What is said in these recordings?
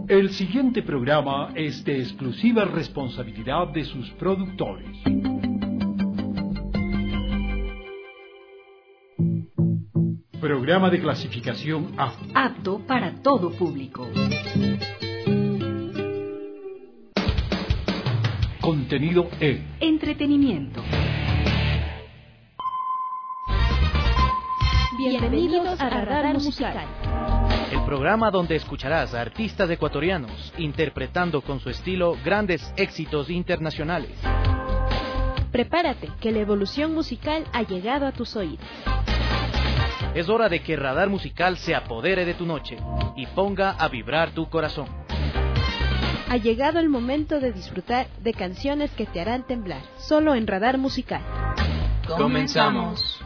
El siguiente programa es de exclusiva responsabilidad de sus productores. Programa de clasificación A. Apto para todo público. Contenido E. Entretenimiento. Bienvenidos a Radar Musical. El programa donde escucharás a artistas ecuatorianos interpretando con su estilo grandes éxitos internacionales. Prepárate, que la evolución musical ha llegado a tus oídos. Es hora de que Radar Musical se apodere de tu noche y ponga a vibrar tu corazón. Ha llegado el momento de disfrutar de canciones que te harán temblar, solo en Radar Musical. ¡Comenzamos!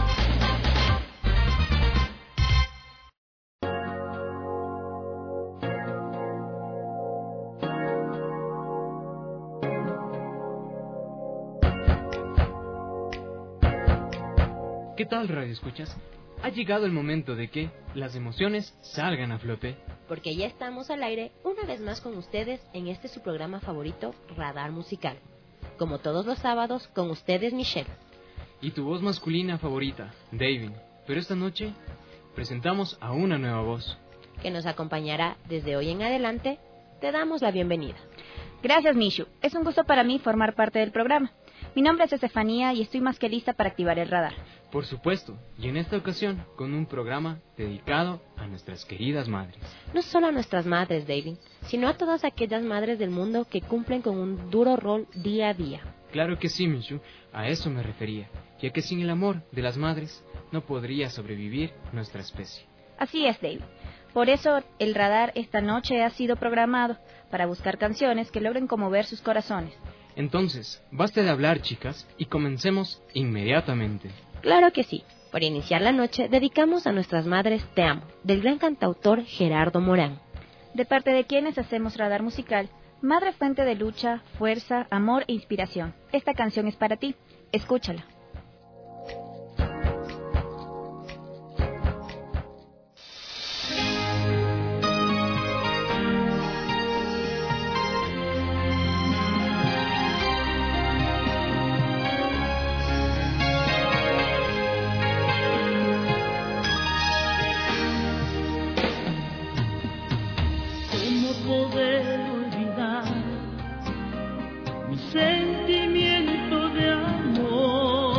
¿Qué tal, Radio Escuchas? Ha llegado el momento de que las emociones salgan a flote. Porque ya estamos al aire una vez más con ustedes en este su programa favorito, Radar Musical. Como todos los sábados, con ustedes Michelle. Y tu voz masculina favorita, David. Pero esta noche presentamos a una nueva voz que nos acompañará desde hoy en adelante. Te damos la bienvenida. Gracias, Mishu. Es un gusto para mí formar parte del programa. Mi nombre es Estefanía y estoy más que lista para activar el radar. Por supuesto, y en esta ocasión con un programa dedicado a nuestras queridas madres. No solo a nuestras madres, David, sino a todas aquellas madres del mundo que cumplen con un duro rol día a día. Claro que sí, Mishu, a eso me refería, ya que sin el amor de las madres no podría sobrevivir nuestra especie. Así es, David. Por eso el radar esta noche ha sido programado para buscar canciones que logren conmover sus corazones. Entonces, basta de hablar, chicas, y comencemos inmediatamente. Claro que sí. Para iniciar la noche, dedicamos a nuestras madres Te Amo, del gran cantautor Gerardo Morán. De parte de quienes hacemos Radar Musical, madre fuente de lucha, fuerza, amor e inspiración. Esta canción es para ti. Escúchala. Sentimiento de amor.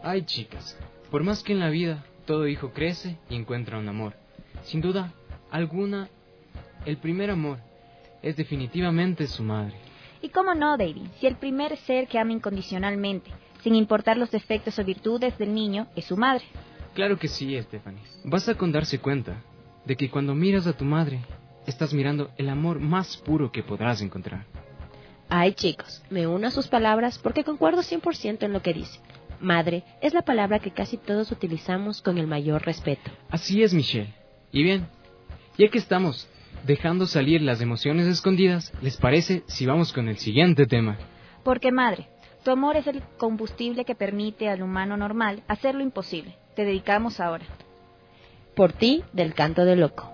Ay, chicas, por más que en la vida todo hijo crece y encuentra un amor, sin duda alguna, el primer amor es definitivamente su madre. ¿Y cómo no, David? Si el primer ser que ama incondicionalmente, sin importar los defectos o virtudes del niño, es su madre. Claro que sí, Stephanie. Basta con darse cuenta de que cuando miras a tu madre, estás mirando el amor más puro que podrás encontrar. Ay, chicos, me uno a sus palabras porque concuerdo 100% en lo que dice. Madre es la palabra que casi todos utilizamos con el mayor respeto. Así es, Michelle. Y bien, ya que estamos dejando salir las emociones escondidas, ¿les parece si vamos con el siguiente tema? Porque, madre, tu amor es el combustible que permite al humano normal hacer lo imposible. Te dedicamos ahora. Por ti, del Canto del Loco.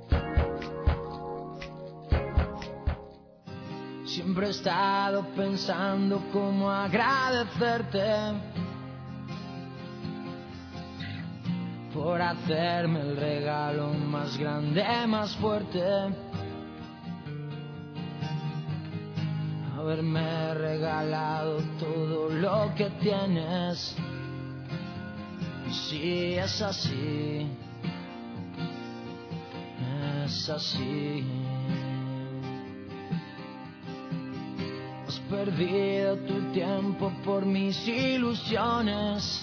Siempre he estado pensando cómo agradecerte por hacerme el regalo más grande, más fuerte. Haberme regalado todo lo que tienes. Sí, es así. Es así. Has perdido tu tiempo por mis ilusiones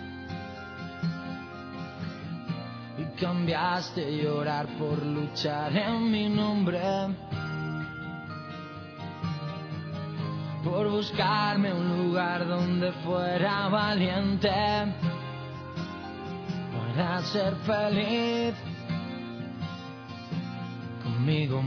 y cambiaste llorar por luchar en mi nombre, por buscarme un lugar donde fuera valiente para ser feliz conmigo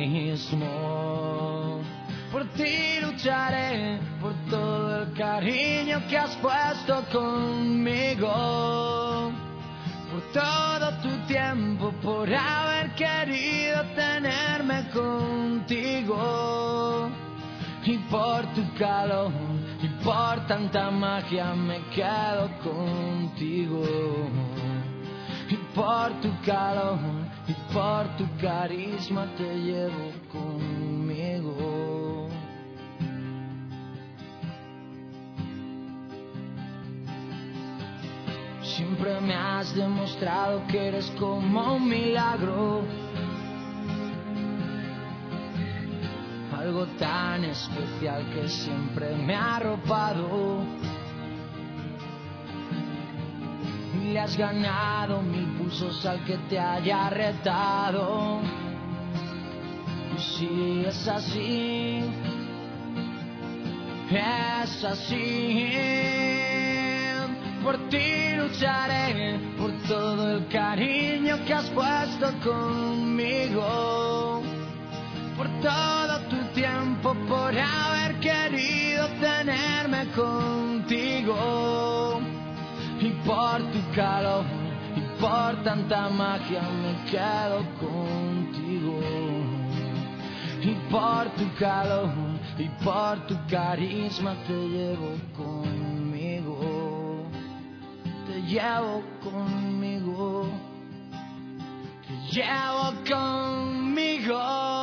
mismo. Por ti lucharé, por todo el cariño que has puesto conmigo, por todo tu tiempo, por haber querido tenerme contigo, y por tu calor, y por tanta magia me quedo contigo, y por tu calor, y por tu carisma te llevo conmigo. Siempre me has demostrado que eres como un milagro, algo tan especial que siempre me ha arropado. Y le has ganado 1000 pulsos al que te haya retado. Y sí, es así, es así. Por ti lucharé, por todo el cariño que has puesto conmigo, por todo tu tiempo, por haber querido tenerme contigo, y por tu calor, y por tanta magia me quedo contigo, y por tu calor, y por tu carisma te llevo conmigo. Te llevo conmigo, te llevo conmigo.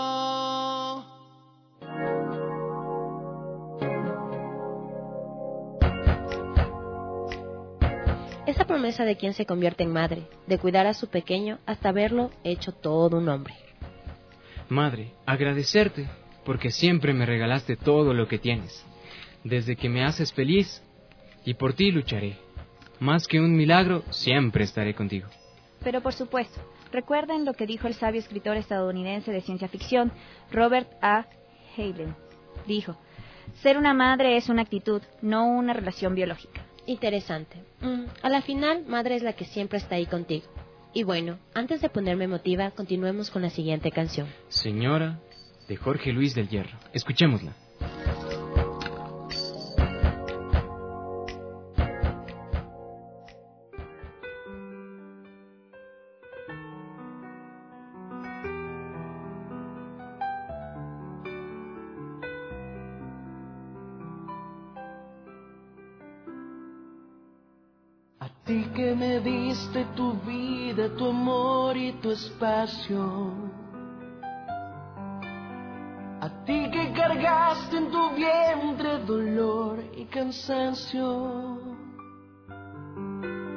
Esa promesa de quien se convierte en madre, de cuidar a su pequeño hasta verlo hecho todo un hombre. Madre, agradecerte porque siempre me regalaste todo lo que tienes, desde que me haces feliz, y por ti lucharé. Más que un milagro, siempre estaré contigo. Pero por supuesto, recuerden lo que dijo el sabio escritor estadounidense de ciencia ficción, Robert A. Heinlein. Dijo, ser una madre es una actitud, no una relación biológica. Interesante. A la final, madre es la que siempre está ahí contigo. Y bueno, antes de ponerme emotiva, continuemos con la siguiente canción. Señora, de Jorge Luis del Hierro. Escuchémosla. A ti que me diste tu vida, tu amor y tu espacio. A ti que cargaste en tu vientre dolor y cansancio.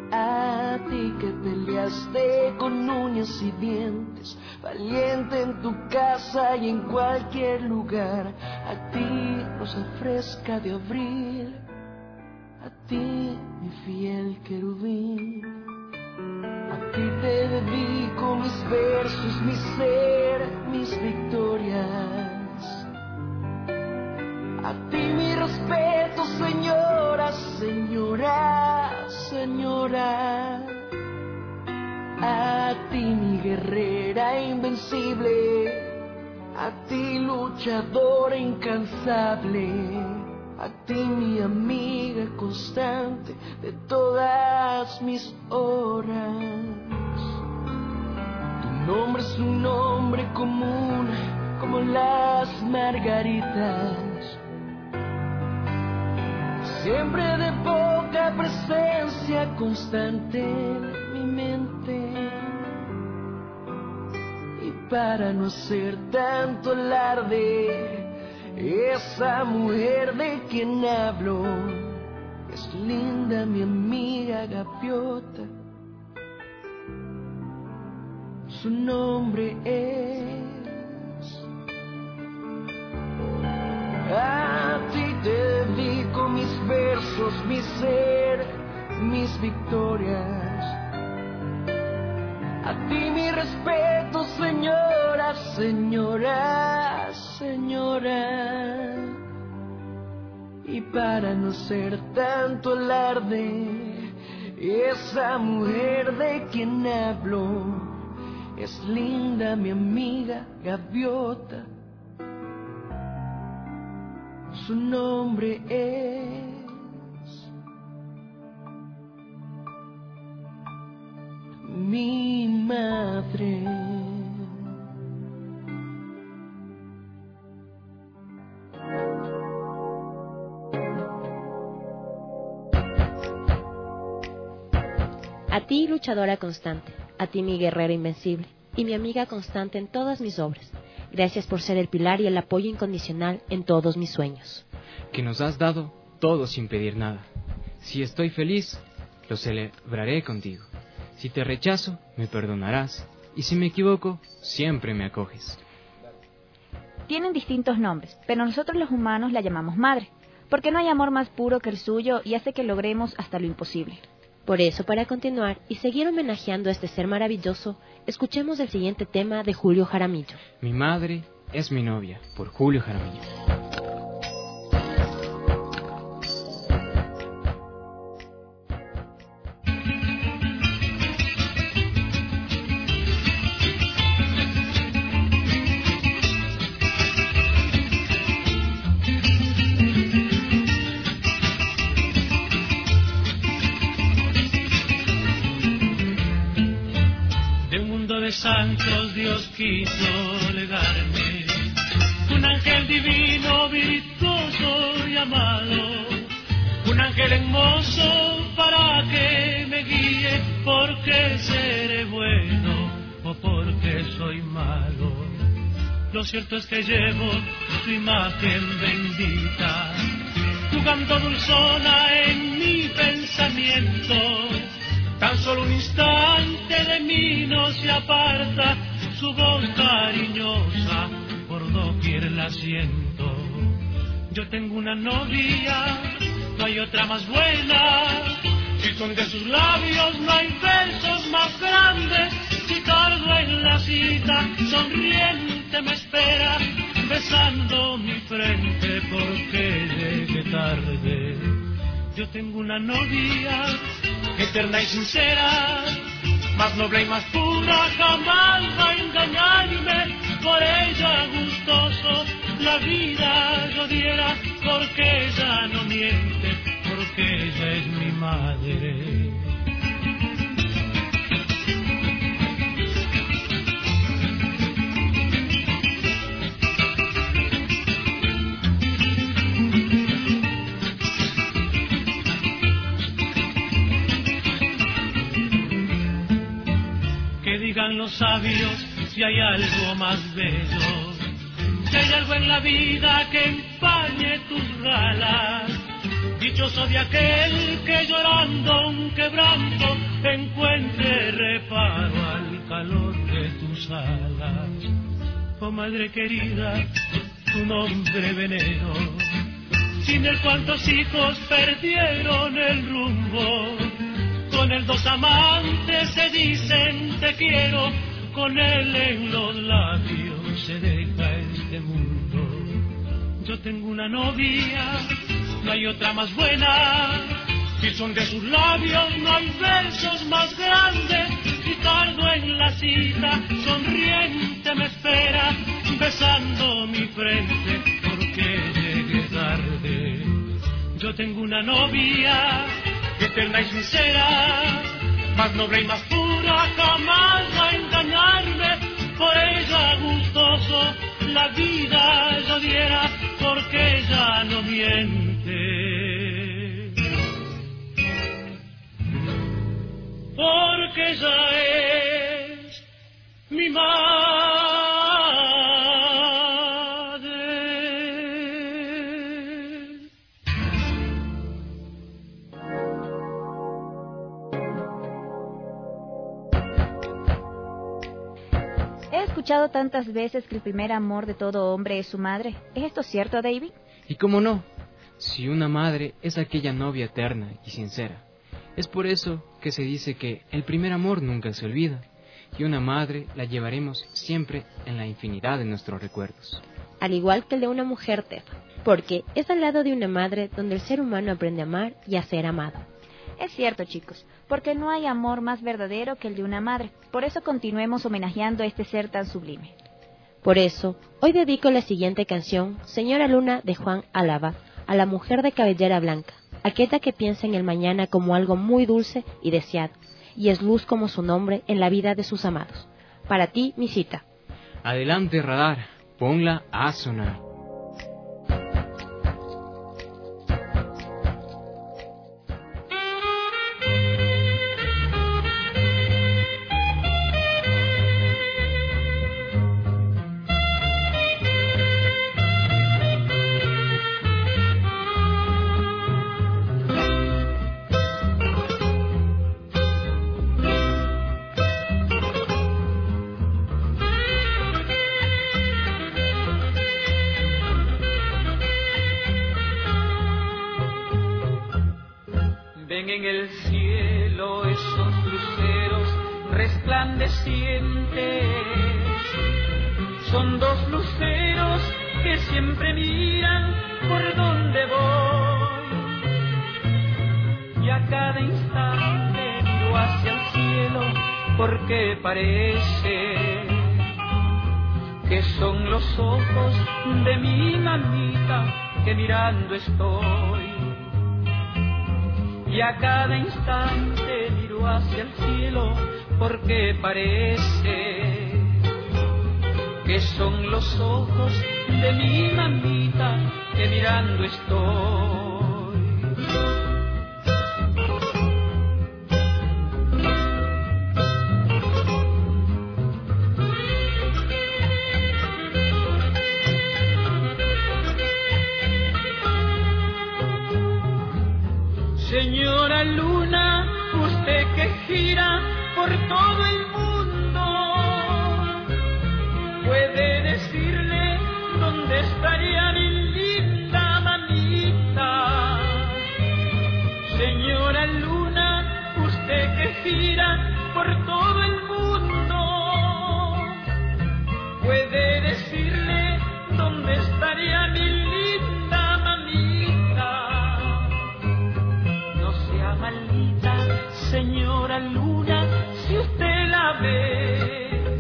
A ti que peleaste con uñas y dientes, valiente en tu casa y en cualquier lugar. A ti, rosa fresca de abril, a ti, mi fiel querubín. A ti te dedico mis versos, mi ser, mis victorias. A ti mi respeto, señora, señora, señora. A ti mi guerrera invencible, a ti luchadora incansable, a ti mi amiga constante de todas mis horas. Tu nombre es un nombre común como las margaritas, siempre de poca presencia constante en mi mente. Y para no hacer tanto alarde, esa mujer de quien hablo es linda, mi amiga gaviota. Su nombre es. A ti te dedico mis versos, mi ser, mis victorias. A ti mi respeto, señora, señora, señora. Y para no ser tanto alarde, esa mujer de quien hablo es linda, mi amiga gaviota. Su nombre es mi madre. A ti, luchadora constante, a ti mi guerrera invencible y mi amiga constante en todas mis obras. Gracias por ser el pilar y el apoyo incondicional en todos mis sueños. Que nos has dado todo sin pedir nada. Si estoy feliz, lo celebraré contigo. Si te rechazo, me perdonarás. Y si me equivoco, siempre me acoges. Tienen distintos nombres, pero nosotros los humanos la llamamos madre, porque no hay amor más puro que el suyo y hace que logremos hasta lo imposible. Por eso, para continuar y seguir homenajeando a este ser maravilloso, escuchemos el siguiente tema de Julio Jaramillo. Mi madre es mi novia, por Julio Jaramillo. Santos Dios quiso legarme un ángel divino, virtuoso y amado, un ángel hermoso para que me guíe, porque seré bueno o porque soy malo. Lo cierto es que llevo su imagen bendita, jugando dulzona en mi pensamiento. Tan solo un instante de mí no se aparta, su voz cariñosa por doquier la siento. Yo tengo una novia, no hay otra más buena, si son de sus labios no hay besos más grandes. Si tardo en la cita, sonriente me espera, besando mi frente porque llegué tarde. Yo tengo una novia eterna y sincera, más noble y más pura, jamás va a engañarme. Por ella gustoso la vida yo diera, porque ella no miente, porque ella es mi madre. Digan los sabios si hay algo más bello, si hay algo en la vida que empañe tus galas. dichoso de aquel que llorando un quebranto encuentre reparo al calor de tus alas. Oh madre querida, tu nombre venero, sin el cuantos hijos perdieron el rumbo. Con el dos amantes se dicen te quiero, con él en los labios se deja este mundo. Yo tengo una novia, no hay otra más buena, y son de sus labios no hay versos más grandes. Y tardo en la cita, sonriente me espera, besando mi frente porque llegué tarde. Yo tengo una novia, eterna y sincera, más noble y más pura, jamás va a engañarme. Por ella gustoso la vida yo diera, porque ella no miente. Porque ella es mi madre. He escuchado tantas veces que el primer amor de todo hombre es su madre. ¿Es esto cierto, David? ¿Y cómo no? Si una madre es aquella novia eterna y sincera. Es por eso que se dice que el primer amor nunca se olvida, y una madre la llevaremos siempre en la infinidad de nuestros recuerdos. Al igual que el de una mujer, Tefa, porque es al lado de una madre donde el ser humano aprende a amar y a ser amado. Es cierto, chicos, porque no hay amor más verdadero que el de una madre. Por eso continuemos homenajeando a este ser tan sublime. Por eso, hoy dedico la siguiente canción, Señora Luna, de Juan Álava, a la mujer de cabellera blanca, aquella que piensa en el mañana como algo muy dulce y deseado, y es luz como su nombre en la vida de sus amados. Para ti, mi cita. Adelante, radar, ponla a sonar. Ven en el cielo esos luceros resplandecientes, son dos luceros que siempre miran por donde voy, y a cada instante miro hacia el cielo porque parece que son los ojos de mi mamita que mirando estoy. Y a cada instante miro hacia el cielo porque parece que son los ojos de mi mamita que mirando estoy. Señora Luna, usted que gira por todo el mundo, puede decirle dónde estaría mi linda mamita. Señora Luna, usted que gira por todo el mundo, puede decirle dónde estaría mi linda mamita. Maldita señora Luna, si usted la ve,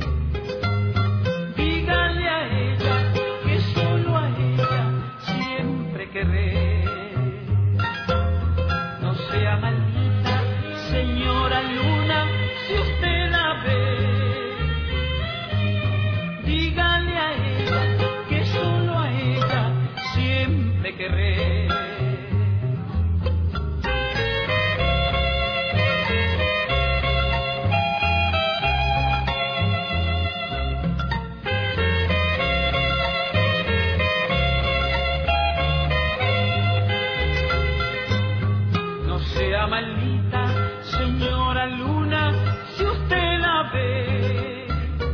dígale a ella que solo a ella siempre querré. No sea maldita señora Luna, si usted la ve, dígale a ella que solo a ella siempre querré. sea maldita, señora luna, si usted la ve.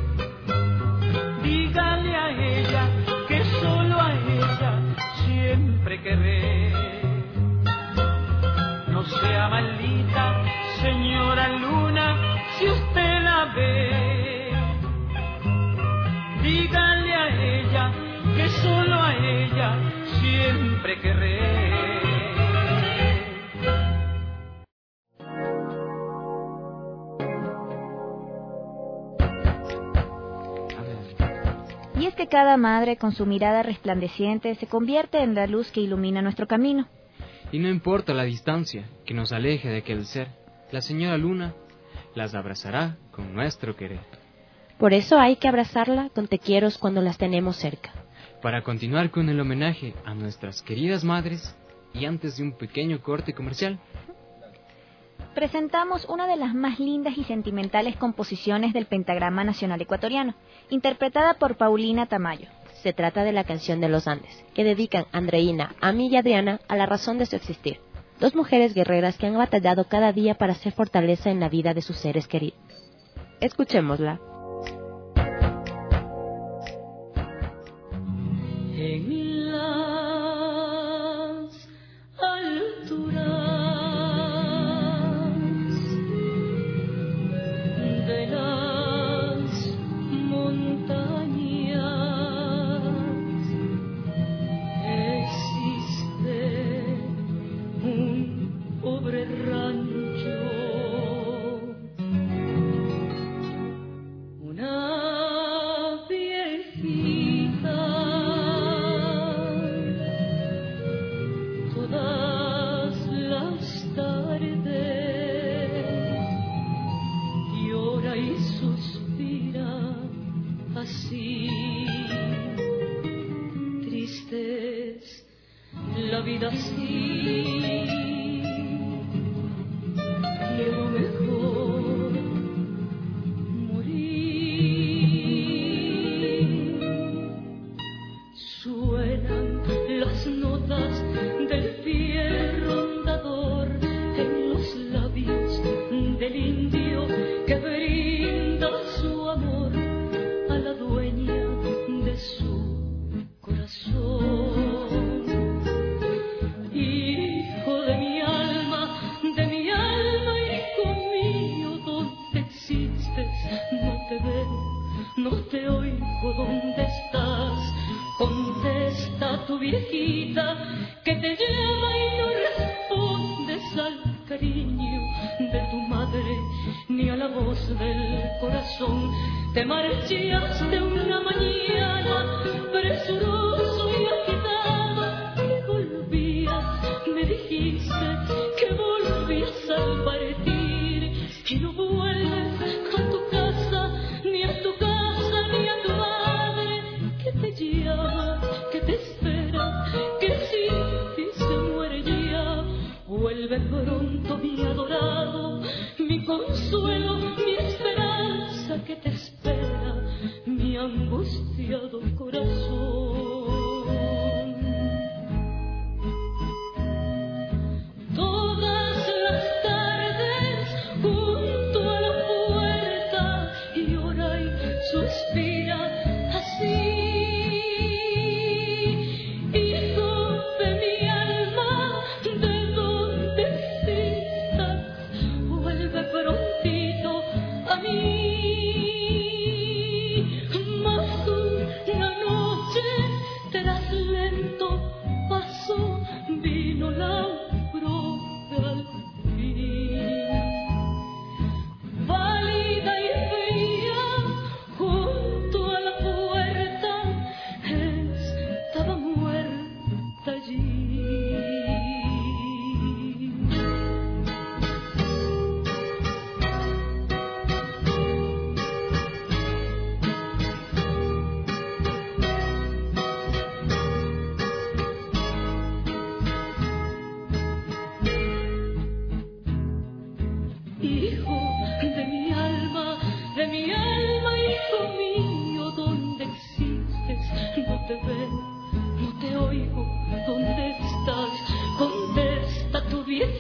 Dígale a ella que solo a ella siempre querré. No sea maldita, señora luna, si usted la ve. Dígale a ella que solo a ella siempre querré. Y es que cada madre con su mirada resplandeciente se convierte en la luz que ilumina nuestro camino. Y no importa la distancia que nos aleje de aquel ser, la señora Luna las abrazará con nuestro querer. Por eso hay que abrazarla con te quieros cuando las tenemos cerca. Para continuar con el homenaje a nuestras queridas madres, y antes de un pequeño corte comercial, presentamos una de las más lindas y sentimentales composiciones del Pentagrama Nacional Ecuatoriano, interpretada por Paulina Tamayo. Se trata de la canción de los Andes, que dedican Andreina, Ami y Adriana a la razón de su existir. Dos mujeres guerreras que han batallado cada día para hacer fortaleza en la vida de sus seres queridos. Escuchémosla. En las alturas de las montañas existe un pobre rancho, una viejita. Todas las tardes llora y suspira así. Triste es la vida así. Quiero mejor morir. Suenan las notas del fiel rondador en los labios del indio que brinda su amor a la dueña de su corazón. Hijo de mi alma, hijo mío, ¿dónde existes? No te veo, no te oigo, ¿dónde estás? Contesta tu viejita que te llama y no respondes al cariño de tu madre ni a la voz del corazón. Te marchaste una mañana presuroso y agitado y volvías, me dijiste que volvías al partir y no vuelves a tu casa, ni a tu casa, ni a tu madre que te llama, que te espera, que sin ti se muere ya. Vuelve pronto mi adorado, mi consuelo, mi esperanza que te espera, mi angustiado corazón. Todas las tardes junto a la puerta llora y suspira así. Mas una noche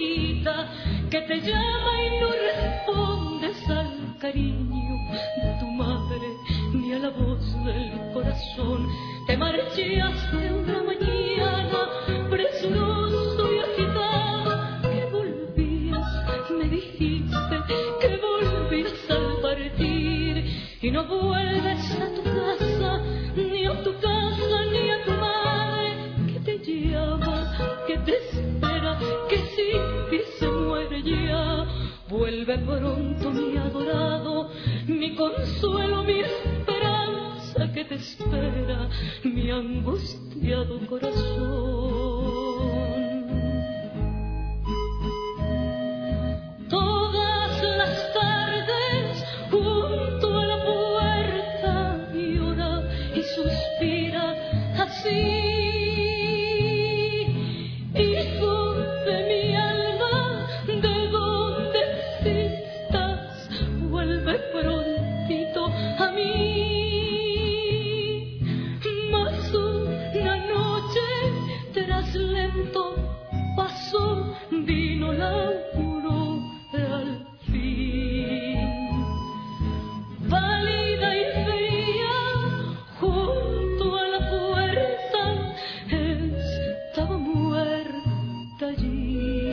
viejita que te llama y no respondes al cariño de tu madre ni a la voz del corazón. Te marchaste una mañana presuroso y agitado, que volvías, me dijiste que volvías al partir y no vuelves a tu casa, ni a tu casa, ni a tu madre que te llama, que te espera, que sí se muere ya. Vuelve pronto mi adorado, mi consuelo, mi esperanza que te espera, mi angustiado corazón. Todas las tardes junto a la puerta llora y suspira así. Hijo de mi alma, ¿de dónde estás? Vuelve prontito a mí. Mas una noche tras lento paso vino la aurora al fin. Pálida y fría junto a la puerta estaba muerta allí,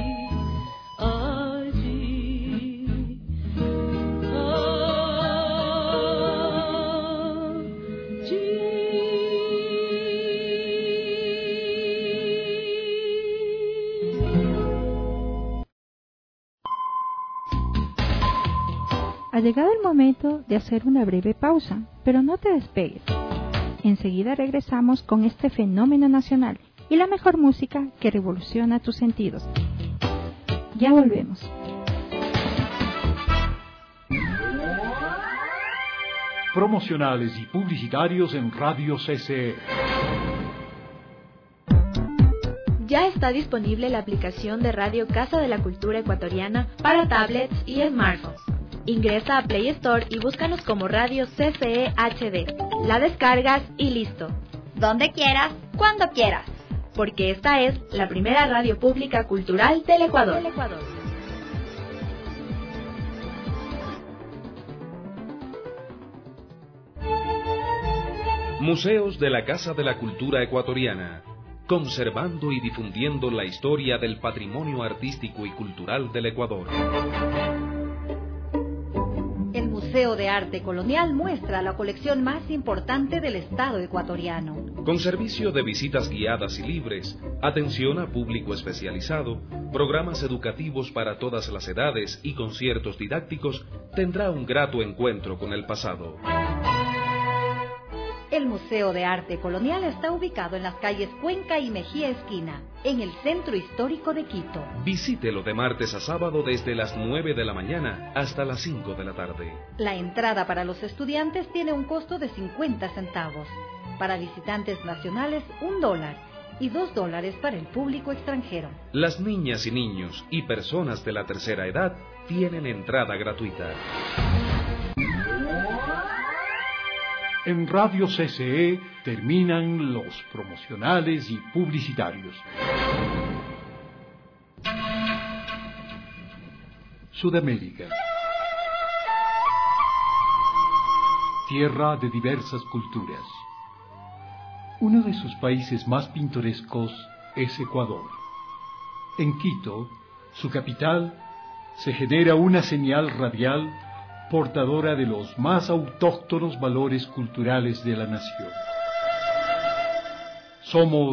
Ha llegado el momento de hacer una breve pausa, pero no te despegues. Enseguida regresamos con este fenómeno nacional y la mejor música que revoluciona tus sentidos. Ya volvemos. Promocionales y publicitarios en Radio CCE. Ya está disponible la aplicación de Radio Casa de la Cultura Ecuatoriana para tablets y smartphones. Ingresa a Play Store y búscanos como Radio CCE HD. La descargas y listo. Donde quieras, cuando quieras. Porque esta es la primera radio pública cultural del Ecuador. Museos de la Casa de la Cultura Ecuatoriana, conservando y difundiendo la historia del patrimonio artístico y cultural del Ecuador. El Museo de Arte Colonial muestra la colección más importante del Estado ecuatoriano. Con servicio de visitas guiadas y libres, atención a público especializado, programas educativos para todas las edades y conciertos didácticos, tendrá un grato encuentro con el pasado. El Museo de Arte Colonial está ubicado en las calles Cuenca y Mejía Esquina, en el centro histórico de Quito. Visítelo de martes a sábado desde las 9 de la mañana hasta las 5 de la tarde. La entrada para los estudiantes tiene un costo de 50 centavos. Para visitantes nacionales, $1 y $2 para el público extranjero. Las niñas y niños y personas de la tercera edad tienen entrada gratuita. En Radio CCE terminan los promocionales y publicitarios. Sudamérica. Tierra de diversas culturas. Uno de sus países más pintorescos es Ecuador. En Quito, su capital, se genera una señal radial portadora de los más autóctonos valores culturales de la nación. Somos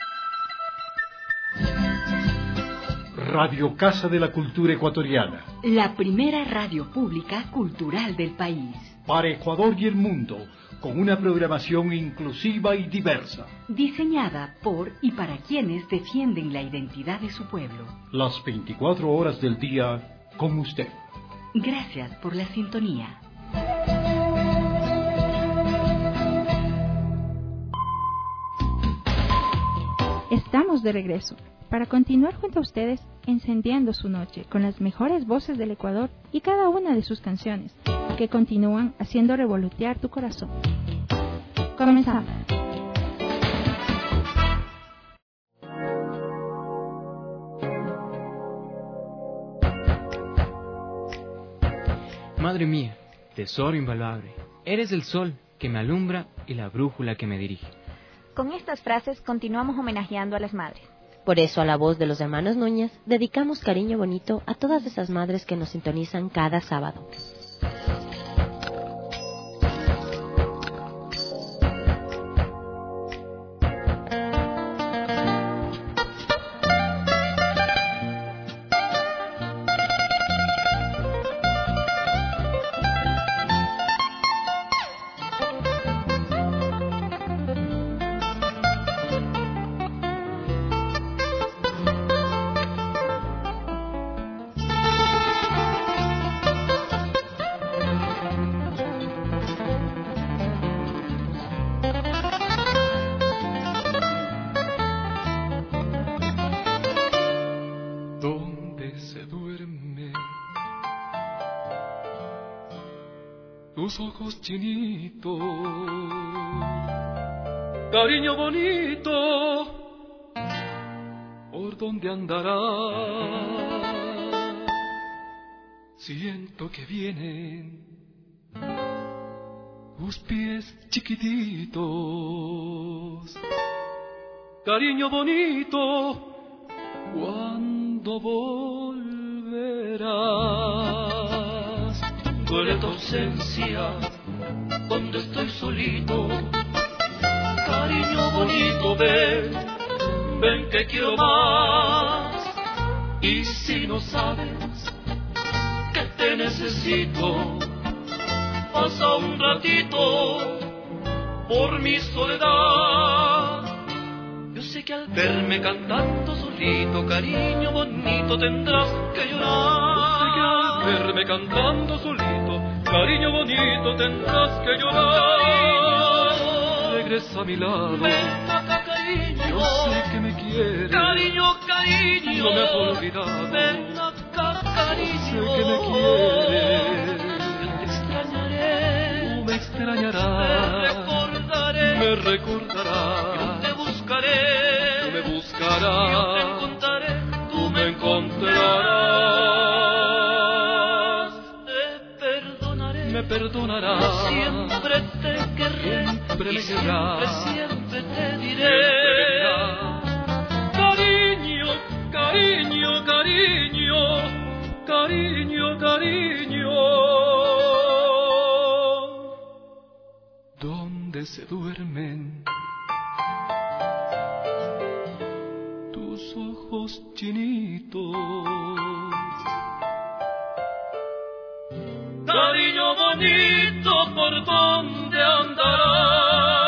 Radio Casa de la Cultura Ecuatoriana, la primera radio pública cultural del país. Para Ecuador y el mundo, con una programación inclusiva y diversa. Diseñada por y para quienes defienden la identidad de su pueblo. Las 24 horas del día con usted. Gracias por la sintonía. Estamos de regreso para continuar junto a ustedes encendiendo su noche con las mejores voces del Ecuador y cada una de sus canciones que continúan haciendo revolotear tu corazón. Comenzamos. Madre mía, tesoro invaluable, eres el sol que me alumbra y la brújula que me dirige. Con estas frases continuamos homenajeando a las madres. Por eso, a la voz de los hermanos Núñez, dedicamos Cariño Bonito a todas esas madres que nos sintonizan cada sábado. Tus ojos chinitos, cariño bonito, ¿por dónde andarás? Siento que vienen tus pies chiquititos, cariño bonito, ¿cuándo volverás? Duele tu ausencia cuando estoy solito, cariño bonito, ven, ven que quiero más. Y si no sabes que te necesito, pasa un ratito por mi soledad. Yo sé que al verme cantando solito, cariño bonito, tendrás que llorar. Yo sé que al verme cantando solito, cariño bonito, tendrás que llorar. Regresa a mi lado, ven acá, cariño. Yo sé que me quieres, cariño, cariño. No me has olvidado, ven acá, cariño. Sé que me quieres, yo te extrañaré. Tú me extrañarás, me recordarás. Yo te buscaré, tú me buscarás. Yo te encontraré, tú me encontrarás. Me perdonarás, siempre te querré, siempre me querrás, siempre te diré. Cariño, cariño, cariño, cariño, cariño. ¿Dónde se duermen tus ojos chinitos? Cariño bonito, ¿por dónde andarás?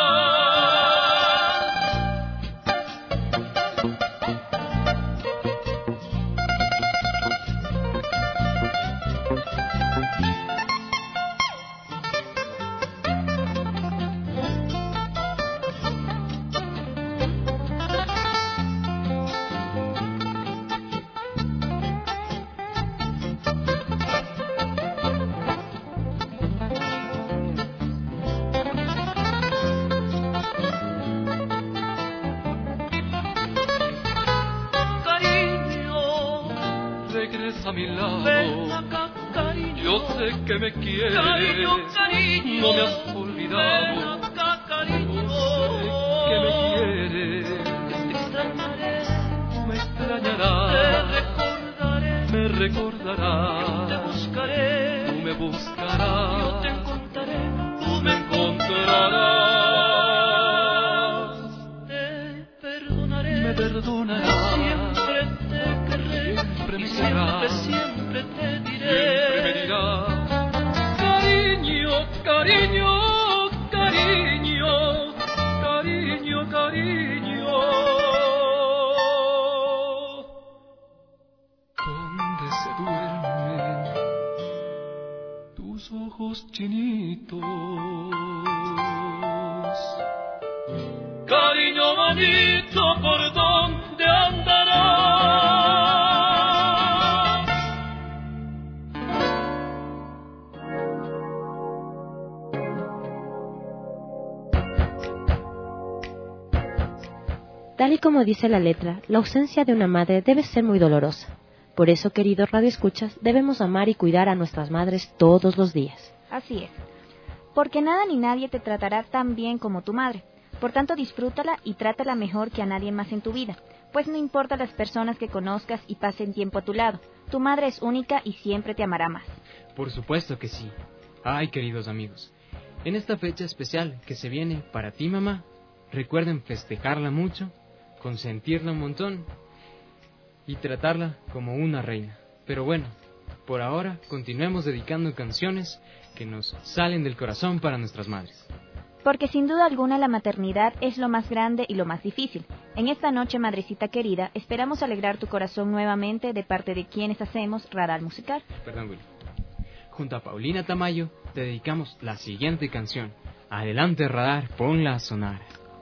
A mi lado, ven acá, cariño. Yo sé que me quieres, cariño, cariño. No me has olvidado, ven acá, cariño. Yo sé que me quieres, te extrañaré, me extrañarás, te recordaré, me recordarás. Yo te buscaré, tú me buscarás. Yo te encontraré, tú me encontrarás. Te perdonaré, me perdonarás. Siempre te querré, siempre me querrás. Siempre te diré, siempre me dirás, cariño, cariño, cariño, cariño, cariño. ¿Dónde se duermen tus ojos chinitos? Cariño bonito, ¿por dónde andarás? Tal y como dice la letra, la ausencia de una madre debe ser muy dolorosa. Por eso, queridos radioescuchas, debemos amar y cuidar a nuestras madres todos los días. Así es. Porque nada ni nadie te tratará tan bien como tu madre. Por tanto, disfrútala y trátala mejor que a nadie más en tu vida. Pues no importa las personas que conozcas y pasen tiempo a tu lado. Tu madre es única y siempre te amará más. Por supuesto que sí. Ay, queridos amigos, en esta fecha especial que se viene para ti, mamá, recuerden festejarla mucho, consentirla un montón y tratarla como una reina. Pero bueno, por ahora continuemos dedicando canciones que nos salen del corazón para nuestras madres. Porque sin duda alguna la maternidad es lo más grande y lo más difícil. En esta noche, madrecita querida, esperamos alegrar tu corazón nuevamente de parte de quienes hacemos Radar Musical. Perdón, Willy. Junto a Paulina Tamayo te dedicamos la siguiente canción. Adelante, Radar, ponla a sonar.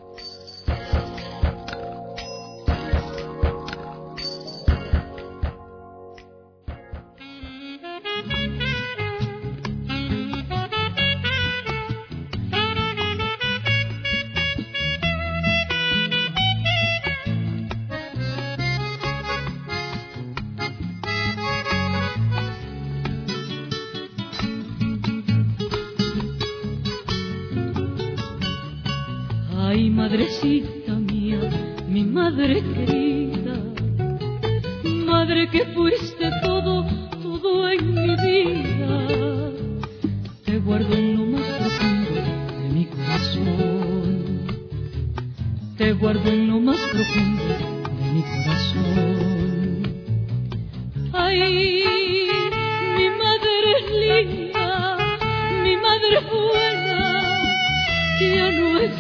Ay, madrecita mía, mi madre querida, madre que fuiste todo, todo en mi vida. Te guardo en lo más profundo de mi corazón, te guardo en lo más profundo de mi corazón. Ay, mi madre es linda, mi madre es buena, ya no es.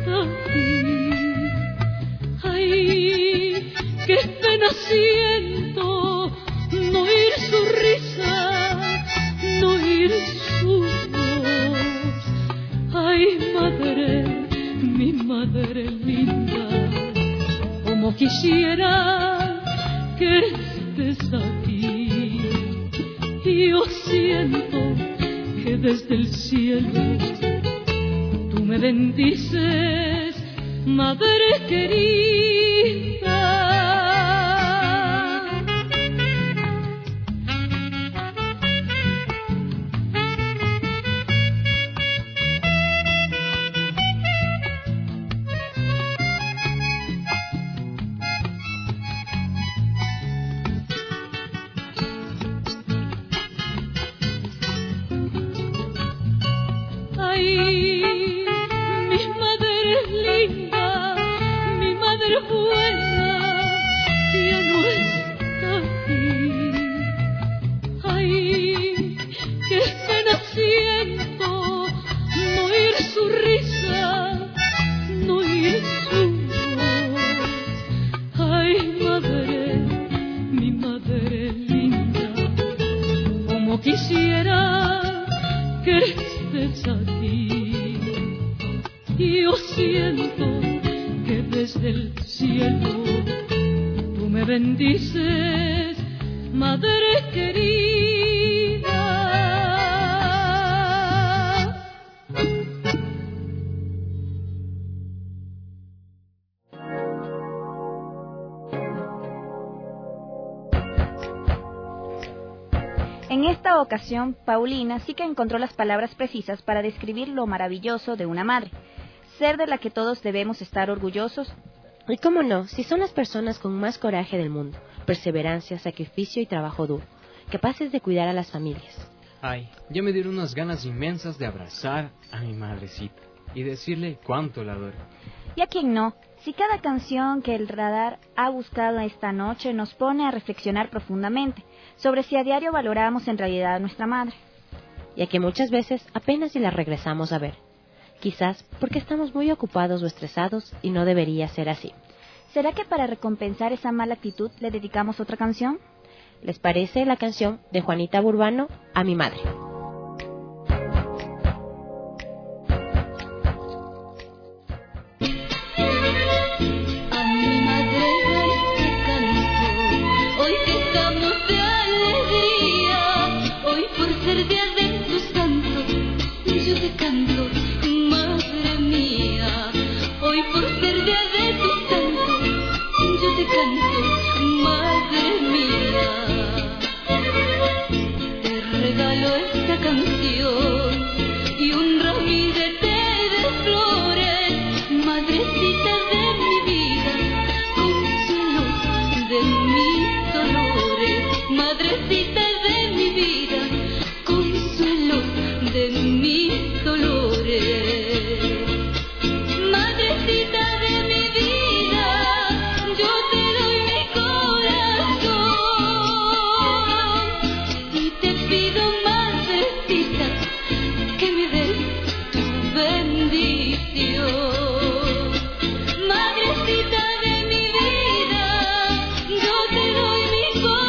Ay, qué pena siento no oír su risa, no oír su voz. Ay, madre, mi madre linda, como quisiera que estés aquí. Y yo siento que desde el cielo tú me bendices, madre querida. Ay, mi madre es linda, mi madre es buena, ya no está aquí. Ay, qué pena siento no oír su risa, no oír su voz. Ay, madre, mi madre linda, como quisiera que estés aquí. Y yo siento que desde el cielo tú me bendices, madre querida. En esta ocasión, Paulina sí que encontró las palabras precisas para describir lo maravilloso de una madre, ser de la que todos debemos estar orgullosos. Y cómo no, si son las personas con más coraje del mundo, perseverancia, sacrificio y trabajo duro, capaces de cuidar a las familias. Ay, ya me dieron unas ganas inmensas de abrazar a mi madrecita y decirle cuánto la adoro. ¿Y a quién no? Si cada canción que el Radar ha buscado esta noche nos pone a reflexionar profundamente sobre si a diario valoramos en realidad a nuestra madre. Ya que muchas veces apenas si la regresamos a ver. Quizás porque estamos muy ocupados o estresados y no debería ser así. ¿Será que para recompensar esa mala actitud le dedicamos otra canción? ¿Les parece la canción de Juanita Burbano, A mi madre? Madre mía, madrecita de mi vida, consuelo de mis dolores. Madrecita de mi vida, yo te doy mi corazón y te pido, madrecita, que me des tu bendición. Madrecita de mi vida, yo te doy mi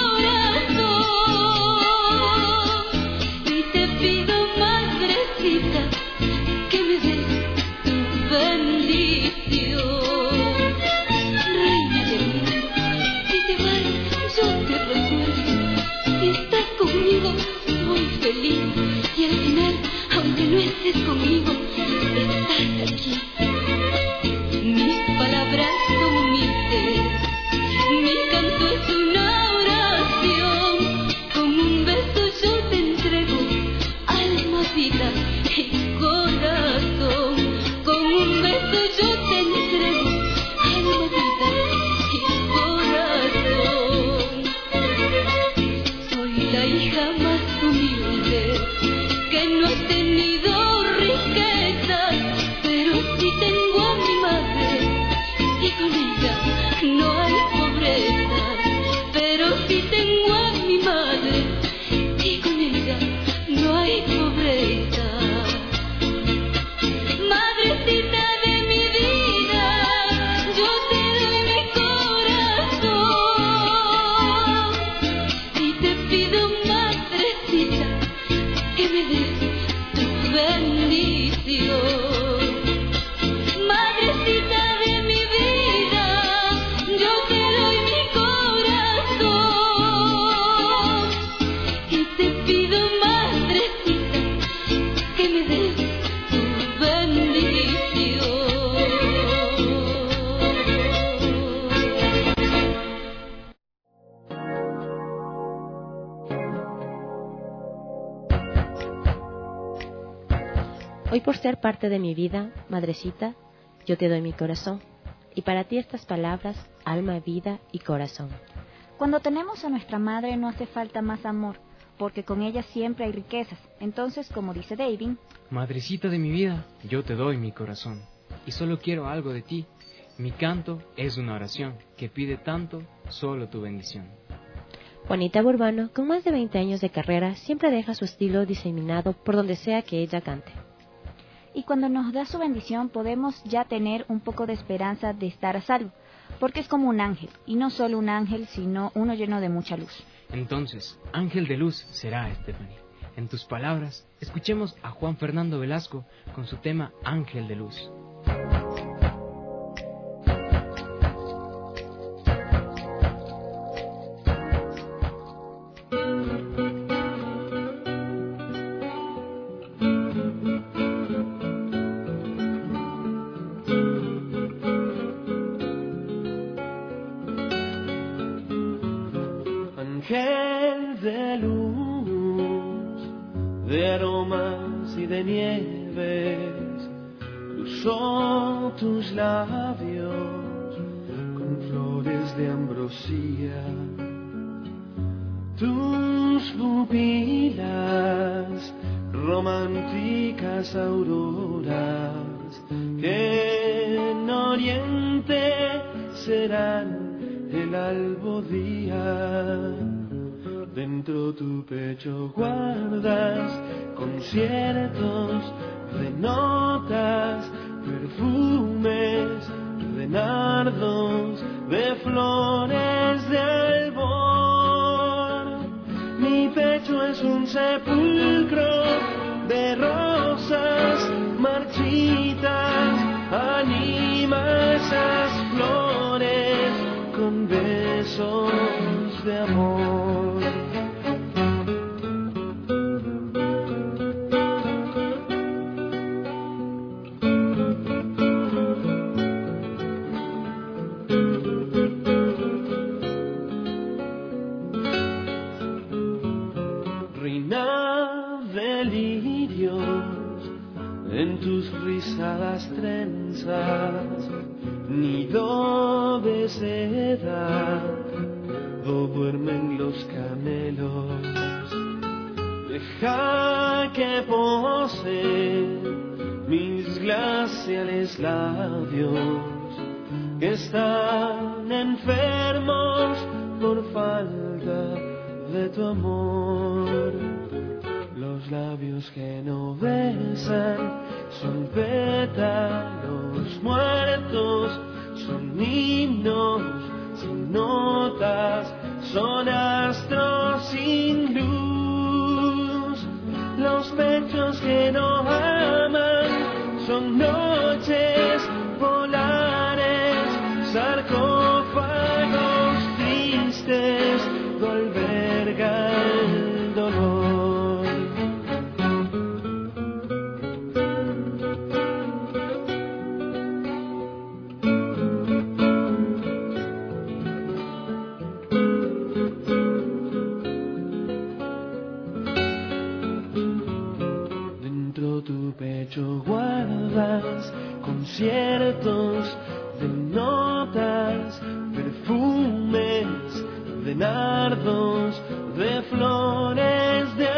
corazón y te pido, madrecita, que me des tu bendición. Reina de mí, si te vas yo te recuerdo, si estás conmigo muy feliz y al final, aunque no estés conmigo, estás aquí. Mis palabras son mi ser, mi canto es una oración. Con un beso yo te entrego alma, vida y corazón. Con un beso yo te entrego alma, vida y corazón. Soy la hija más humilde que no ha tenido riquezas, pero sí tengo a mi madre y con ella no hay pobreza. Pero sí tengo a mi madre y con ella no hay pobreza. Madrecita de mi vida, yo te doy mi corazón y te pido, madrecita, que me des tu bendición. Madrecita de mi vida, yo te doy mi corazón y te pido, madrecita, que me des tu bendición. Hoy, por ser parte de mi vida, madrecita, yo te doy mi corazón. Y para ti estas palabras, alma, vida y corazón. Cuando tenemos a nuestra madre no hace falta más amor, porque con ella siempre hay riquezas. Entonces, como dice David, Madrecita de mi vida, yo te doy mi corazón. Y solo quiero algo de ti. Mi canto es una oración que pide tanto, solo tu bendición. Juanita Burbano, con más de 20 años de carrera, siempre deja su estilo diseminado por donde sea que ella cante. y cuando nos da su bendición podemos ya tener un poco de esperanza de estar a salvo, porque es como un ángel, y no solo un ángel, sino uno lleno de mucha luz. Entonces, ángel de luz será Stephanie. En tus palabras, escuchemos a Juan Fernando Velasco con su tema Ángel de Luz. Ángel de luz, de aromas y de nieves, cruzó tus labios con flores de ambrosía. Tus pupilas, románticas auroras, que en oriente serán el albo día. Dentro tu pecho guardas conciertos de notas, perfumes de nardos, de flores de albor. Mi pecho es un sepulcro de rosas marchitas, anima esas flores con besos de amor. Reina de lirios en tus rizadas trenzas, nido de seda, duermen los tus camelos. Deja que poseen mis glaciales labios, que están enfermos por falta de tu amor. Los labios que no besan son pétalos muertos, son himnos sin notas, son astros sin luz. Los pechos que no aman son noches polares, sarcófagos tristes que albergan el dolor. Guardas conciertos de notas, perfumes de nardos, de flores de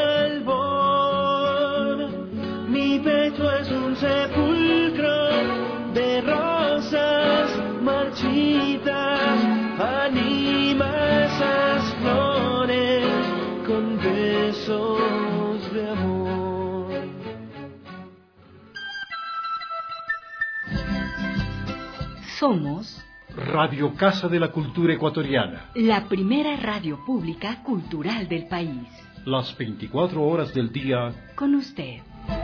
albor. Mi pecho es un sepulcro de rosas marchitas, anima esas flores con besos de amor. Somos Radio Casa de la Cultura Ecuatoriana, la primera radio pública cultural del país. Las 24 horas del día con usted.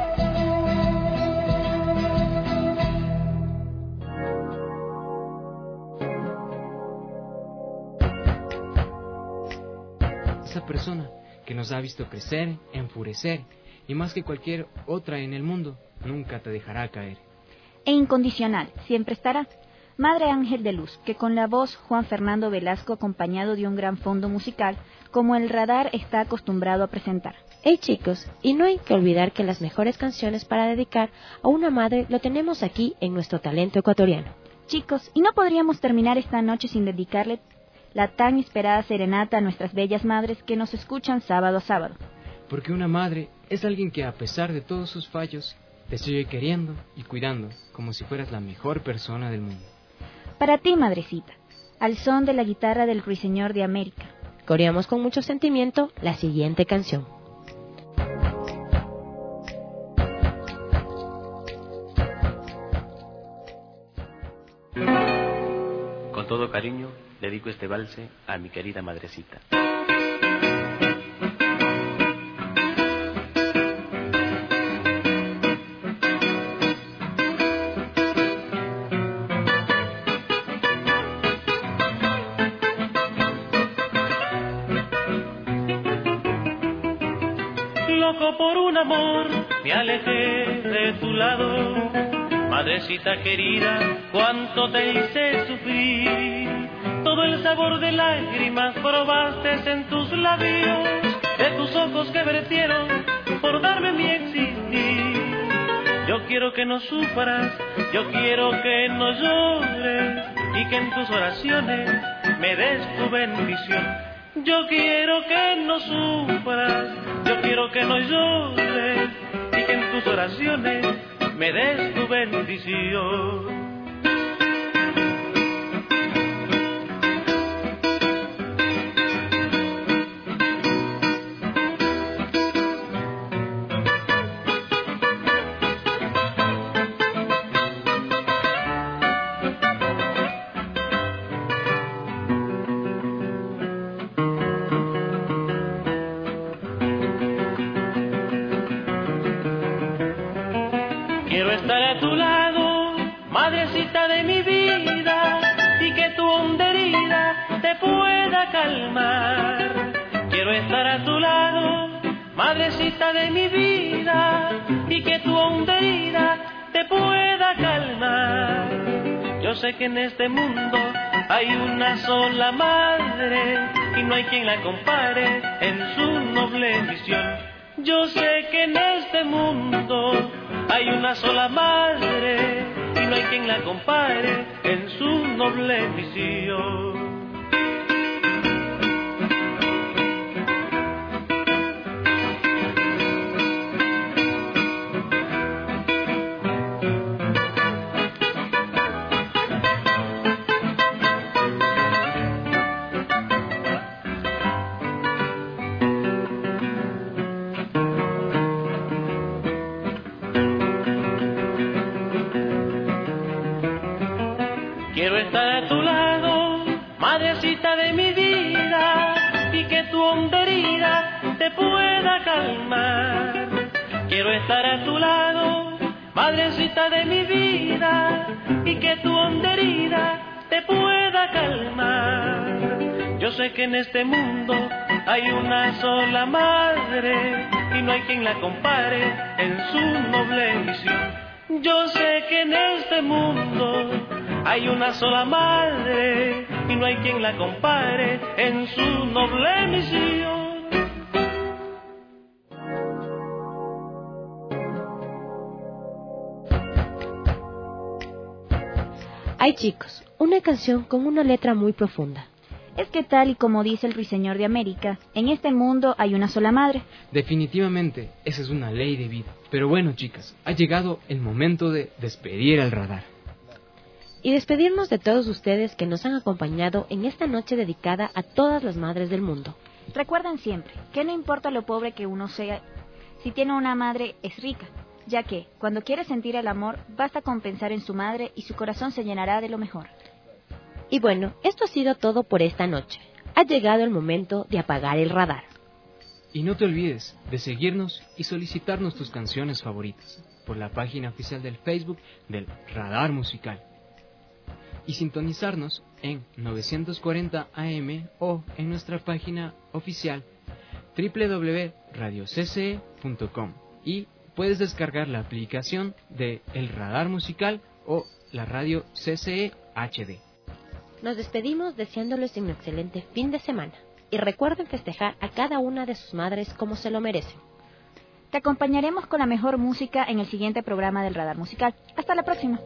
Esa persona que nos ha visto crecer, enfurecer, y más que cualquier otra en el mundo, nunca te dejará caer. E incondicional, siempre estará. Madre Ángel de Luz, que con la voz Juan Fernando Velasco acompañado de un gran fondo musical, como el radar está acostumbrado a presentar. Hey chicos, y no hay que olvidar que las mejores canciones para dedicar a una madre lo tenemos aquí en nuestro talento ecuatoriano. Chicos, ¿y no podríamos terminar esta noche sin dedicarle la tan esperada serenata a nuestras bellas madres que nos escuchan sábado a sábado? Porque una madre es alguien que a pesar de todos sus fallos, te sigue queriendo y cuidando como si fueras la mejor persona del mundo. Para ti, madrecita, al son de la guitarra del Ruiseñor de América. Coreamos con mucho sentimiento la siguiente canción. Con todo cariño, dedico este valse a mi querida madrecita. Loco por un amor, me alejé de tu lado. Madrecita querida, cuánto te hice sufrir. Todo el sabor de lágrimas probaste en tus labios, de tus ojos que vertieron por darme mi existir. Yo quiero que no sufras, yo quiero que no llores, y que en tus oraciones me des tu bendición. Yo quiero que no sufras, yo quiero que no llores, y que en tus oraciones me des tu bendición. Quiero estar a tu lado, madrecita de mi vida, y que tu honda herida te pueda calmar. Quiero estar a tu lado, madrecita de mi vida, y que tu honda herida te pueda calmar. Yo sé que en este mundo hay una sola madre, y no hay quien la compare en su noble misión. Yo sé que en este mundo hay una sola madre, y no hay quien la compare en su noble misión. te pueda calmar. Quiero estar a tu lado, madrecita de mi vida, y que tu honda herida te pueda calmar. Yo sé que en este mundo hay una sola madre y no hay quien la compare en su noble misión. Yo sé que en este mundo hay una sola madre y no hay quien la compare en su noble misión. Ay, chicos, una canción con una letra muy profunda. Es que tal y como dice el Ruiseñor de América, en este mundo hay una sola madre. Definitivamente, esa es una ley de vida. Pero bueno, chicas, ha llegado el momento de despedir al radar. Y despedirnos de todos ustedes que nos han acompañado en esta noche dedicada a todas las madres del mundo. Recuerden siempre que no importa lo pobre que uno sea, si tiene una madre es rica, ya que cuando quiere sentir el amor basta con pensar en su madre y su corazón se llenará de lo mejor. Y bueno, esto ha sido todo por esta noche. Ha llegado el momento de apagar el radar. Y no te olvides de seguirnos y solicitarnos tus canciones favoritas por la página oficial del Facebook del Radar Musical. Y sintonizarnos en 940 AM o en nuestra página oficial www.radiocce.com. Y puedes descargar la aplicación de El Radar Musical o la radio CCE HD. Nos despedimos deseándoles un excelente fin de semana. Y recuerden festejar a cada una de sus madres como se lo merecen. Te acompañaremos con la mejor música en el siguiente programa del Radar Musical. Hasta la próxima.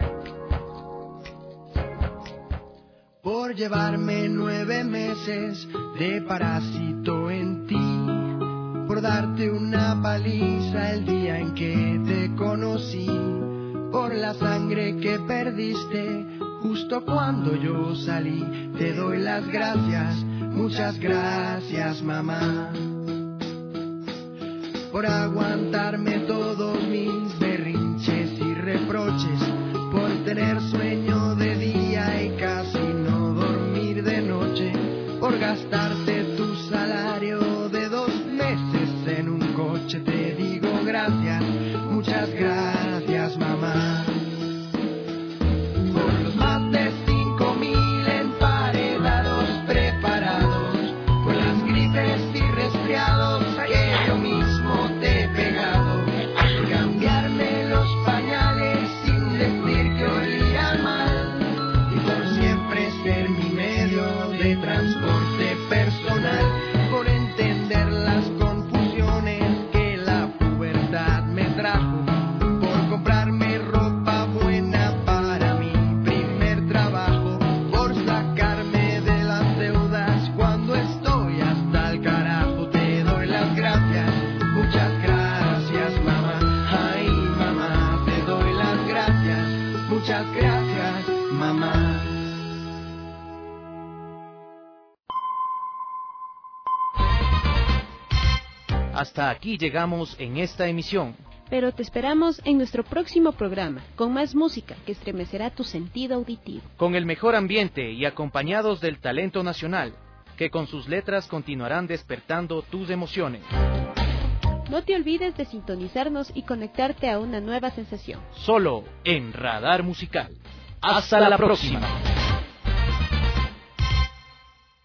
Por llevarme 9 meses de parásito en ti, por darte una paliza el día en que te conocí, por la sangre que perdiste justo cuando yo salí, te doy las gracias, muchas gracias mamá, por aguantarme todos mis berrinches y reproches, por tener sueño de día y casi no dormir de noche, por gastarte tu salario de 2 meses en un coche, te digo gracias, muchas gracias mamá. Por los más de 5,000 emparedados preparados, por las gripes y resfriados que yo mismo te he pegado, por cambiarme los pañales sin decir que olía mal, y por siempre ser mi medio de transporte personal, por entender las confusiones que la pubertad me trajo, por comprarme ropa buena para mi primer trabajo, por sacarme de las deudas cuando estoy hasta el carajo, te doy las gracias, muchas gracias mamá, ay mamá, te doy las gracias, muchas gracias mamá. Hasta aquí llegamos en esta emisión. Pero te esperamos en nuestro próximo programa, con más música que estremecerá tu sentido auditivo. Con el mejor ambiente y acompañados del talento nacional, que con sus letras continuarán despertando tus emociones. No te olvides de sintonizarnos y conectarte a una nueva sensación. Solo en Radar Musical. Hasta la próxima.